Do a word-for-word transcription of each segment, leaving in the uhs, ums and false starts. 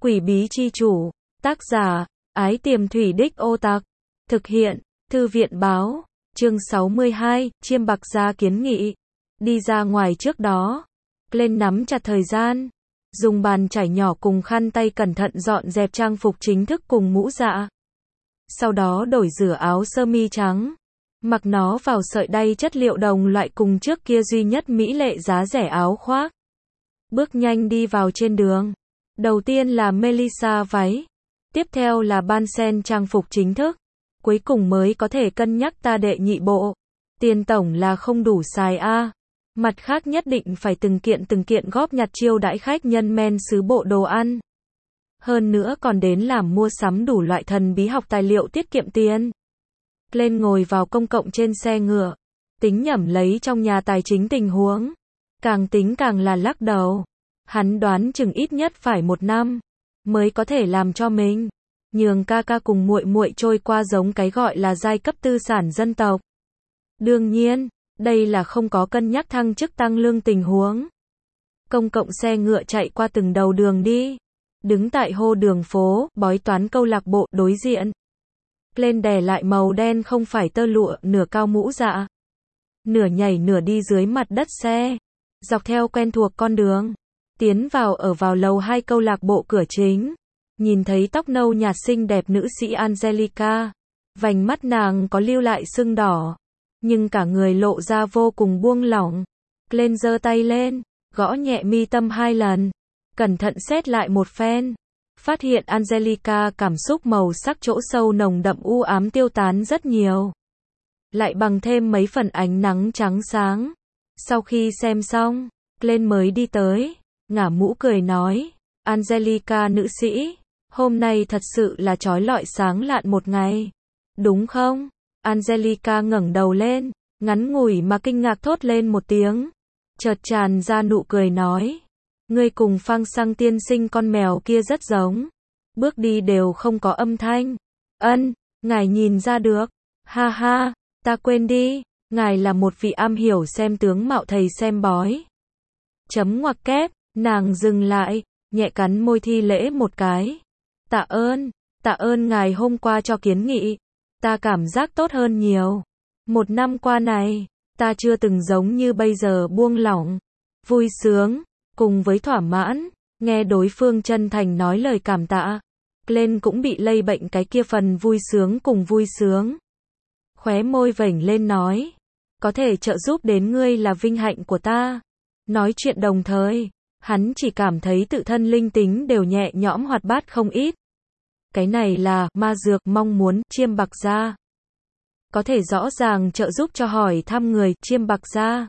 Quỷ bí chi chủ. Tác giả, Ái Tiềm Thủy Đích Ô Tặc. Thực hiện, Thư viện báo. Chương sáu mươi hai, Chiêm Bạc Gia kiến nghị. Đi ra ngoài trước đó. Lên nắm chặt thời gian. Dùng bàn chải nhỏ cùng khăn tay cẩn thận dọn dẹp trang phục chính thức cùng mũ dạ. Sau đó đổi rửa áo sơ mi trắng. Mặc nó vào sợi đay chất liệu đồng loại cùng trước kia duy nhất mỹ lệ giá rẻ áo khoác. Bước nhanh đi vào trên đường. Đầu tiên là Melissa váy. Tiếp theo là Bansen trang phục chính thức. Cuối cùng mới có thể cân nhắc ta đệ nhị bộ. Tiền tổng là không đủ xài a. Mặt khác nhất định phải từng kiện từng kiện góp nhặt chiêu đãi khách nhân men xứ bộ đồ ăn. Hơn nữa còn đến làm mua sắm đủ loại thần bí học tài liệu tiết kiệm tiền. Lên ngồi vào công cộng trên xe ngựa. Tính nhẩm lấy trong nhà tài chính tình huống. Càng tính càng là lắc đầu. Hắn đoán chừng ít nhất phải một năm. Mới có thể làm cho mình. Nhường ca ca cùng muội muội trôi qua giống cái gọi là giai cấp tư sản dân tộc. Đương nhiên, đây là không có cân nhắc thăng chức tăng lương tình huống. Công cộng xe ngựa chạy qua từng đầu đường đi. Đứng tại hô đường phố, bói toán câu lạc bộ đối diện. Lên đè lại màu đen không phải tơ lụa, nửa cao mũ dạ. Nửa nhảy nửa đi dưới mặt đất xe. Dọc theo quen thuộc con đường. Tiến vào ở vào lầu hai câu lạc bộ cửa chính. Nhìn thấy tóc nâu nhạt xinh đẹp nữ sĩ Angelica. Vành mắt nàng có lưu lại sưng đỏ. Nhưng cả người lộ ra vô cùng buông lỏng. Lên giơ tay lên, gõ nhẹ mi tâm hai lần. Cẩn thận xét lại một phen. Phát hiện Angelica cảm xúc màu sắc chỗ sâu nồng đậm u ám tiêu tán rất nhiều. Lại bằng thêm mấy phần ánh nắng trắng sáng. Sau khi xem xong, lên mới đi tới. Ngả mũ cười nói. Angelica nữ sĩ, hôm nay thật sự là chói lọi sáng lạn một ngày. Đúng không? Angelica ngẩng đầu lên, ngắn ngủi mà kinh ngạc thốt lên một tiếng. Chợt tràn ra nụ cười nói. Ngươi cùng Phang Xăng tiên sinh con mèo kia rất giống. Bước đi đều không có âm thanh. Ân, ngài nhìn ra được. Ha ha, ta quên đi. Ngài là một vị am hiểu xem tướng mạo thầy xem bói. Chấm ngoặc kép, nàng dừng lại, nhẹ cắn môi thi lễ một cái. Tạ ơn, tạ ơn ngài hôm qua cho kiến nghị. Ta cảm giác tốt hơn nhiều. Một năm qua này, ta chưa từng giống như bây giờ buông lỏng, vui sướng, cùng với thỏa mãn, nghe đối phương chân thành nói lời cảm tạ. Lên cũng bị lây bệnh cái kia phần vui sướng cùng vui sướng. Khóe môi vểnh lên nói, có thể trợ giúp đến ngươi là vinh hạnh của ta. Nói chuyện đồng thời, hắn chỉ cảm thấy tự thân linh tính đều nhẹ nhõm hoạt bát không ít. Cái này là ma dược mong muốn Chiêm Bạc Gia. Có thể rõ ràng trợ giúp cho hỏi thăm người Chiêm Bạc Gia.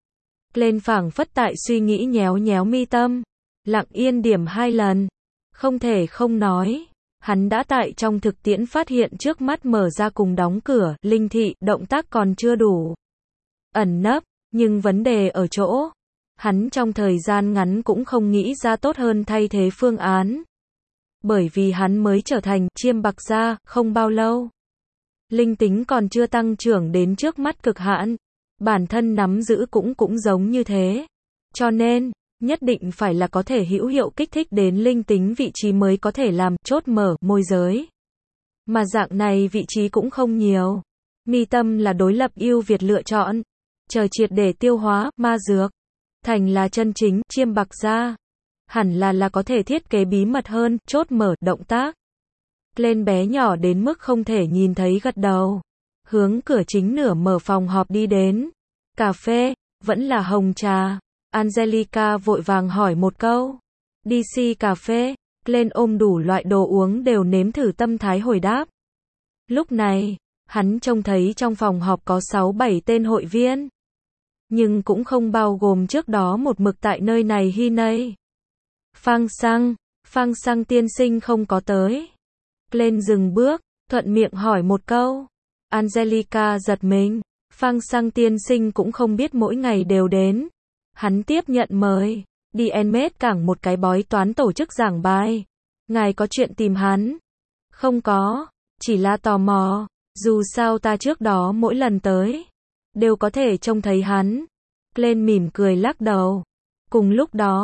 Lên phảng phất tại suy nghĩ nhéo nhéo mi tâm. Lặng yên điểm hai lần. Không thể không nói. Hắn đã tại trong thực tiễn phát hiện trước mắt mở ra cùng đóng cửa, linh thị, động tác còn chưa đủ. Ẩn nấp, nhưng vấn đề ở chỗ. Hắn trong thời gian ngắn cũng không nghĩ ra tốt hơn thay thế phương án. Bởi vì hắn mới trở thành Chiêm Bạc Gia không bao lâu. Linh tính còn chưa tăng trưởng đến trước mắt cực hạn. Bản thân nắm giữ cũng cũng giống như thế. Cho nên, nhất định phải là có thể hữu hiệu kích thích đến linh tính vị trí mới có thể làm chốt mở môi giới. Mà dạng này vị trí cũng không nhiều. Mi tâm là đối lập ưu việt lựa chọn. Chờ triệt để tiêu hóa ma dược. Thành là chân chính Chiêm Bạc Gia. Hẳn là là có thể thiết kế bí mật hơn, chốt mở, động tác. Lên bé nhỏ đến mức không thể nhìn thấy gật đầu. Hướng cửa chính nửa mở phòng họp đi đến. Cà phê, vẫn là hồng trà. Angelica vội vàng hỏi một câu. đê xê cà phê, lên ôm đủ loại đồ uống đều nếm thử tâm thái hồi đáp. Lúc này, hắn trông thấy trong phòng họp có sáu bảy tên hội viên. Nhưng cũng không bao gồm trước đó một mực tại nơi này hi nây. Phang Xăng, Phang Xăng tiên sinh không có tới. Lên dừng bước, thuận miệng hỏi một câu. Angelica giật mình, Phang Xăng tiên sinh cũng không biết mỗi ngày đều đến. Hắn tiếp nhận mời, đi Enmed cảng một cái bói toán tổ chức giảng bài. Ngài có chuyện tìm hắn? Không có, chỉ là tò mò, dù sao ta trước đó mỗi lần tới, đều có thể trông thấy hắn. Lên mỉm cười lắc đầu. Cùng lúc đó,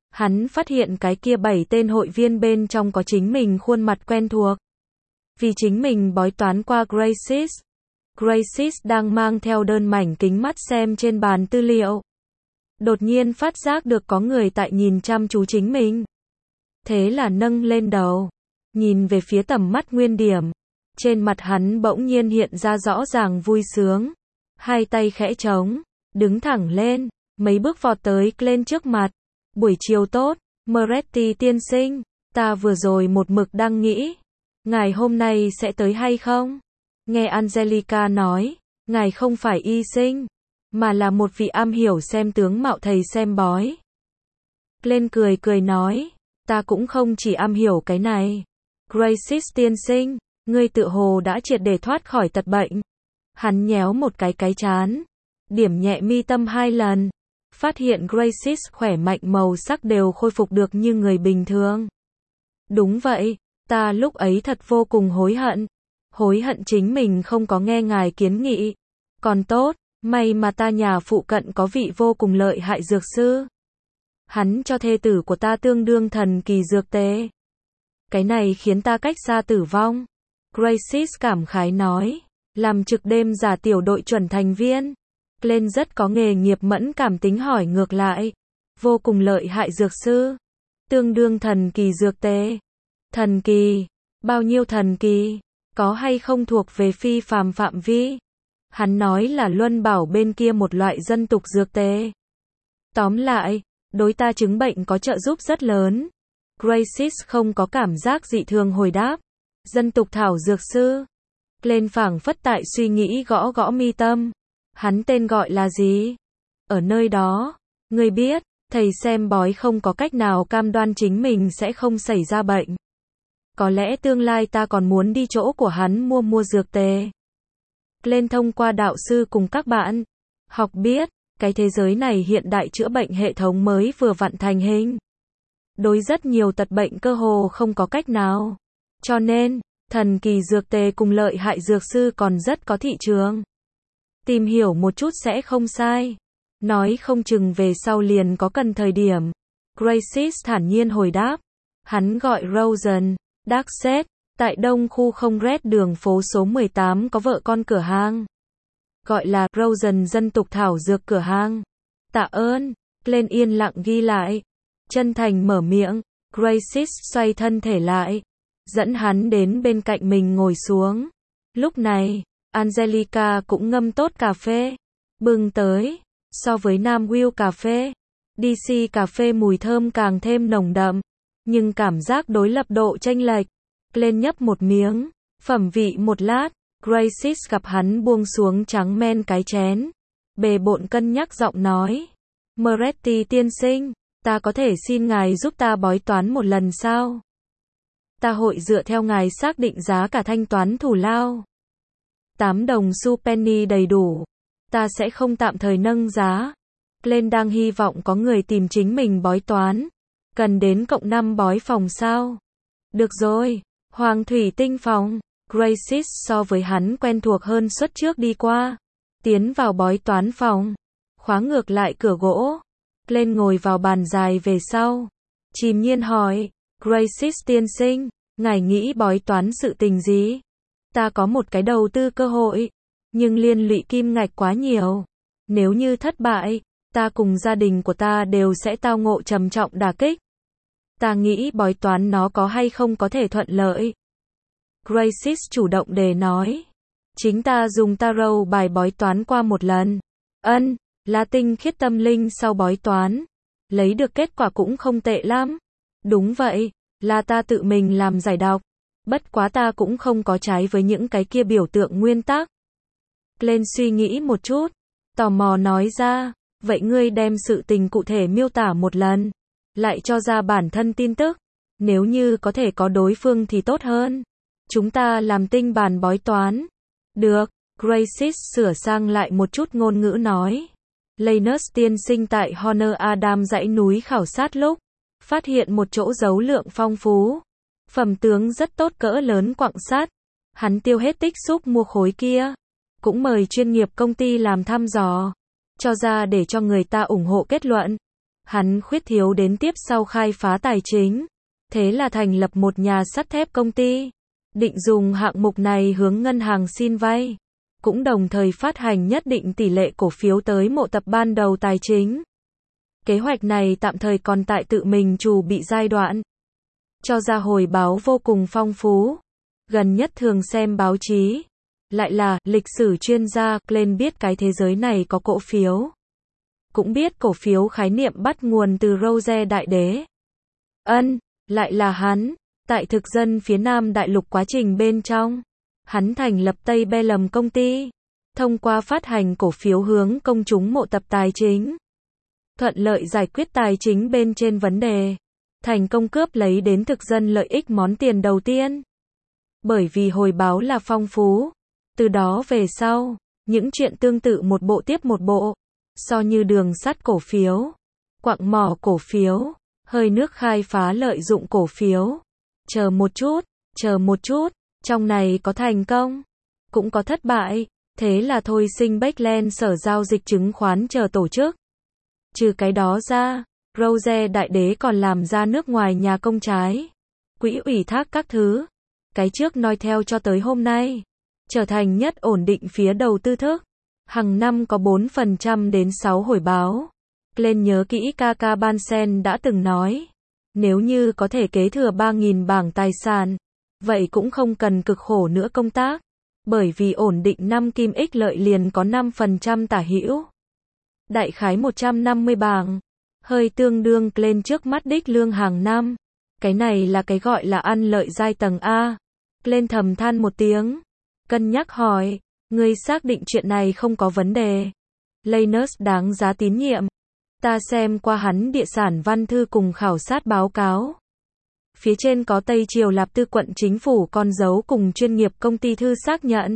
Hắn phát hiện cái kia bảy tên hội viên bên trong có chính mình khuôn mặt quen thuộc. Vì chính mình bói toán qua Graces. Graces đang mang theo đơn mảnh kính mắt xem trên bàn tư liệu. Đột nhiên phát giác được có người tại nhìn chăm chú chính mình. Thế là nâng lên đầu, nhìn về phía tầm mắt nguyên điểm. Trên mặt hắn bỗng nhiên hiện ra rõ ràng vui sướng. Hai tay khẽ trống, đứng thẳng lên, mấy bước vọt tới lên trước mặt. Buổi chiều tốt, Moretti tiên sinh, ta vừa rồi một mực đang nghĩ, ngài hôm nay sẽ tới hay không? Nghe Angelica nói, ngài không phải y sinh, mà là một vị am hiểu xem tướng mạo thầy xem bói. Lên cười cười nói, ta cũng không chỉ am hiểu cái này. Graces tiên sinh, ngươi tự hồ đã triệt để thoát khỏi tật bệnh. Hắn nhéo một cái cái chán, điểm nhẹ mi tâm hai lần, phát hiện Graces khỏe mạnh màu sắc đều khôi phục được như người bình thường. Đúng vậy, ta lúc ấy thật vô cùng hối hận. Hối hận chính mình không có nghe ngài kiến nghị. Còn tốt, may mà ta nhà phụ cận có vị vô cùng lợi hại dược sư. Hắn cho thê tử của ta tương đương thần kỳ dược tế. Cái này khiến ta cách xa tử vong. Graces cảm khái nói, làm trực đêm giả tiểu đội chuẩn thành viên. Glenn rất có nghề nghiệp mẫn cảm tính hỏi ngược lại. Vô cùng lợi hại dược sư. Tương đương thần kỳ dược tế. Thần kỳ. Bao nhiêu thần kỳ? Có hay không thuộc về phi phàm phạm vi? Hắn nói là Luân Bảo bên kia một loại dân tục dược tế. Tóm lại, đối ta chứng bệnh có trợ giúp rất lớn. Graces không có cảm giác dị thường hồi đáp. Dân tục thảo dược sư. Lên phảng phất tại suy nghĩ gõ gõ mi tâm. Hắn tên gọi là gì? Ở nơi đó, ngươi biết, thầy xem bói không có cách nào cam đoan chính mình sẽ không xảy ra bệnh. Có lẽ tương lai ta còn muốn đi chỗ của hắn mua mua dược tề. Lên thông qua đạo sư cùng các bạn học biết, cái thế giới này hiện đại chữa bệnh hệ thống mới vừa vặn thành hình. Đối rất nhiều tật bệnh cơ hồ không có cách nào. Cho nên, thần kỳ dược tề cùng lợi hại dược sư còn rất có thị trường. Tìm hiểu một chút sẽ không sai. Nói không chừng về sau liền có cần thời điểm. Graces thản nhiên hồi đáp. Hắn gọi Rosen, Darkset, tại đông khu không red đường phố số mười tám có vợ con cửa hàng. Gọi là Rosen dân tục thảo dược cửa hàng. Tạ ơn, lên yên lặng ghi lại. Chân thành mở miệng, Graces xoay thân thể lại. Dẫn hắn đến bên cạnh mình ngồi xuống. Lúc này, Angelica cũng ngâm tốt cà phê. Bưng tới, so với Nam Will cà phê, đê xê cà phê mùi thơm càng thêm nồng đậm. Nhưng cảm giác đối lập độ chênh lệch. Lên nhấp một miếng, phẩm vị một lát, Graces gặp hắn buông xuống trắng men cái chén. Bề bộn cân nhắc giọng nói. Moretti tiên sinh, ta có thể xin ngài giúp ta bói toán một lần sao? Ta hội dựa theo ngài xác định giá cả thanh toán thù lao. tám đồng xu penny đầy đủ. Ta sẽ không tạm thời nâng giá. Glenn đang hy vọng có người tìm chính mình bói toán. Cần đến cộng năm bói phòng sao? Được rồi, Hoàng thủy tinh phòng. Graces so với hắn quen thuộc hơn suất trước đi qua. Tiến vào bói toán phòng. Khóa ngược lại cửa gỗ. Glenn ngồi vào bàn dài về sau. Chìm nhiên hỏi, Graces tiên sinh, ngài nghĩ bói toán sự tình gì? Ta có một cái đầu tư cơ hội, nhưng liên lụy kim ngạch quá nhiều. Nếu như thất bại, ta cùng gia đình của ta đều sẽ tao ngộ trầm trọng đả kích. Ta nghĩ bói toán nó có hay không có thể thuận lợi. Graces chủ động đề nói. Chính ta dùng tarot bài bói toán qua một lần. Ân, là tinh khiết tâm linh sau bói toán. Lấy được kết quả cũng không tệ lắm. Đúng vậy, là ta tự mình làm giải đọc. Bất quá ta cũng không có trái với những cái kia biểu tượng nguyên tắc. Lên suy nghĩ một chút. Tò mò nói ra. Vậy ngươi đem sự tình cụ thể miêu tả một lần. Lại cho ra bản thân tin tức. Nếu như có thể có đối phương thì tốt hơn. Chúng ta làm tinh bàn bói toán. Được, Graces sửa sang lại một chút ngôn ngữ nói. Linus tiên sinh tại Honor Adam dãy núi khảo sát lúc. Phát hiện một chỗ dấu lượng phong phú. Phẩm tướng rất tốt cỡ lớn quặng sắt. Hắn tiêu hết tích xúc mua khối kia. Cũng mời chuyên nghiệp công ty làm thăm dò. Cho ra để cho người ta ủng hộ kết luận. Hắn khuyết thiếu đến tiếp sau khai phá tài chính. Thế là thành lập một nhà sắt thép công ty. Định dùng hạng mục này hướng ngân hàng xin vay. Cũng đồng thời phát hành nhất định tỷ lệ cổ phiếu tới mộ tập ban đầu tài chính. Kế hoạch này tạm thời còn tại tự mình chủ bị giai đoạn. Cho ra hồi báo vô cùng phong phú. Gần nhất thường xem báo chí. Lại là, lịch sử chuyên gia, Glenn biết cái thế giới này có cổ phiếu. Cũng biết cổ phiếu khái niệm bắt nguồn từ Rose Đại Đế. Ân, lại là hắn. Tại thực dân phía Nam đại lục quá trình bên trong. Hắn thành lập Tây Bellum công ty. Thông qua phát hành cổ phiếu hướng công chúng mộ tập tài chính. Thuận lợi giải quyết tài chính bên trên vấn đề. Thành công cướp lấy đến thực dân lợi ích món tiền đầu tiên. Bởi vì hồi báo là phong phú. Từ đó về sau, những chuyện tương tự một bộ tiếp một bộ. So như đường sắt cổ phiếu, quặng mỏ cổ phiếu, hơi nước khai phá lợi dụng cổ phiếu. Chờ một chút, chờ một chút, trong này có thành công, cũng có thất bại. Thế là thôi sinh Backland sở giao dịch chứng khoán chờ tổ chức. Trừ cái đó ra, Rose Đại Đế còn làm ra nước ngoài nhà công trái, quỹ ủy thác các thứ. Cái trước nói theo cho tới hôm nay, trở thành nhất ổn định phía đầu tư thức. Hàng năm có bốn phần trăm đến sáu hồi báo. Glenn nhớ kỹ Kaka Bansen đã từng nói, nếu như có thể kế thừa ba nghìn bảng tài sản, vậy cũng không cần cực khổ nữa công tác. Bởi vì ổn định năm kim ích lợi liền có năm phần trăm tả hữu. Đại khái một trăm năm mươi bảng. Hơi tương đương lên trước mắt đích lương hàng năm. Cái này là cái gọi là ăn lợi giai tầng A. Lên thầm than một tiếng. Cân nhắc hỏi, ngươi xác định chuyện này không có vấn đề. Linus đáng giá tín nhiệm. Ta xem qua hắn địa sản văn thư cùng khảo sát báo cáo. Phía trên có Tây Triều Lạp Tư quận chính phủ con dấu cùng chuyên nghiệp công ty thư xác nhận.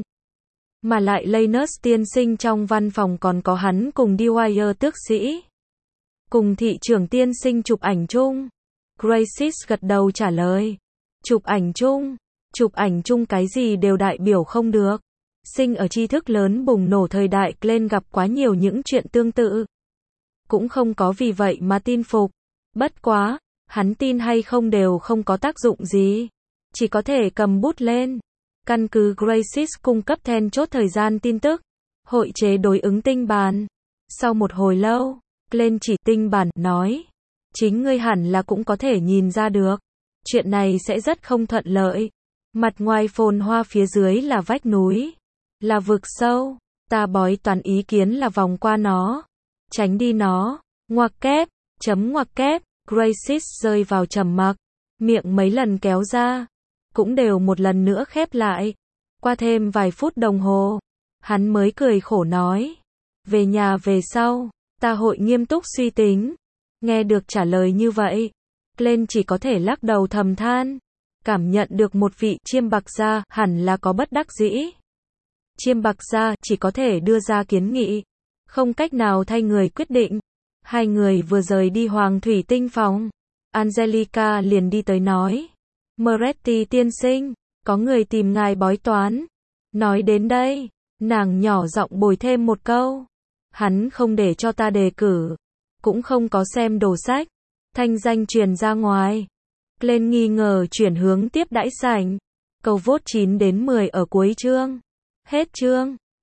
Mà lại Linus tiên sinh trong văn phòng còn có hắn cùng Dwyer tước sĩ. Cùng thị trưởng tiên sinh chụp ảnh chung. Gracis gật đầu trả lời. Chụp ảnh chung. Chụp ảnh chung cái gì đều đại biểu không được. Sinh ở tri thức lớn bùng nổ thời đại Glenn gặp quá nhiều những chuyện tương tự. Cũng không có vì vậy mà tin phục. Bất quá, hắn tin hay không đều không có tác dụng gì. Chỉ có thể cầm bút lên. Căn cứ Gracis cung cấp then chốt thời gian tin tức. Hội chế đối ứng tinh bản. Sau một hồi lâu, Glenn chỉ tinh bản, nói. Chính ngươi hẳn là cũng có thể nhìn ra được. Chuyện này sẽ rất không thuận lợi. Mặt ngoài phồn hoa phía dưới là vách núi. Là vực sâu. Ta bói toán ý kiến là vòng qua nó. Tránh đi nó. Ngoặc kép. Chấm ngoặc kép. Gracis rơi vào trầm mặc. Miệng mấy lần kéo ra. Cũng đều một lần nữa khép lại. Qua thêm vài phút đồng hồ. Hắn mới cười khổ nói. Về nhà về sau. Ta hội nghiêm túc suy tính. Nghe được trả lời như vậy. Glenn chỉ có thể lắc đầu thầm than. Cảm nhận được một vị chiêm bạc gia hẳn là có bất đắc dĩ. Chiêm bạc gia chỉ có thể đưa ra kiến nghị. Không cách nào thay người quyết định. Hai người vừa rời đi Hoàng Thủy Tinh phòng. Angelica liền đi tới nói. Moretti tiên sinh, có người tìm ngài bói toán. Nói đến đây, nàng nhỏ giọng bồi thêm một câu. Hắn không để cho ta đề cử. Cũng không có xem đồ sách. Thanh danh truyền ra ngoài. Glenn nghi ngờ chuyển hướng tiếp đãi sảnh. Câu vote chín đến mười ở cuối chương. Hết chương.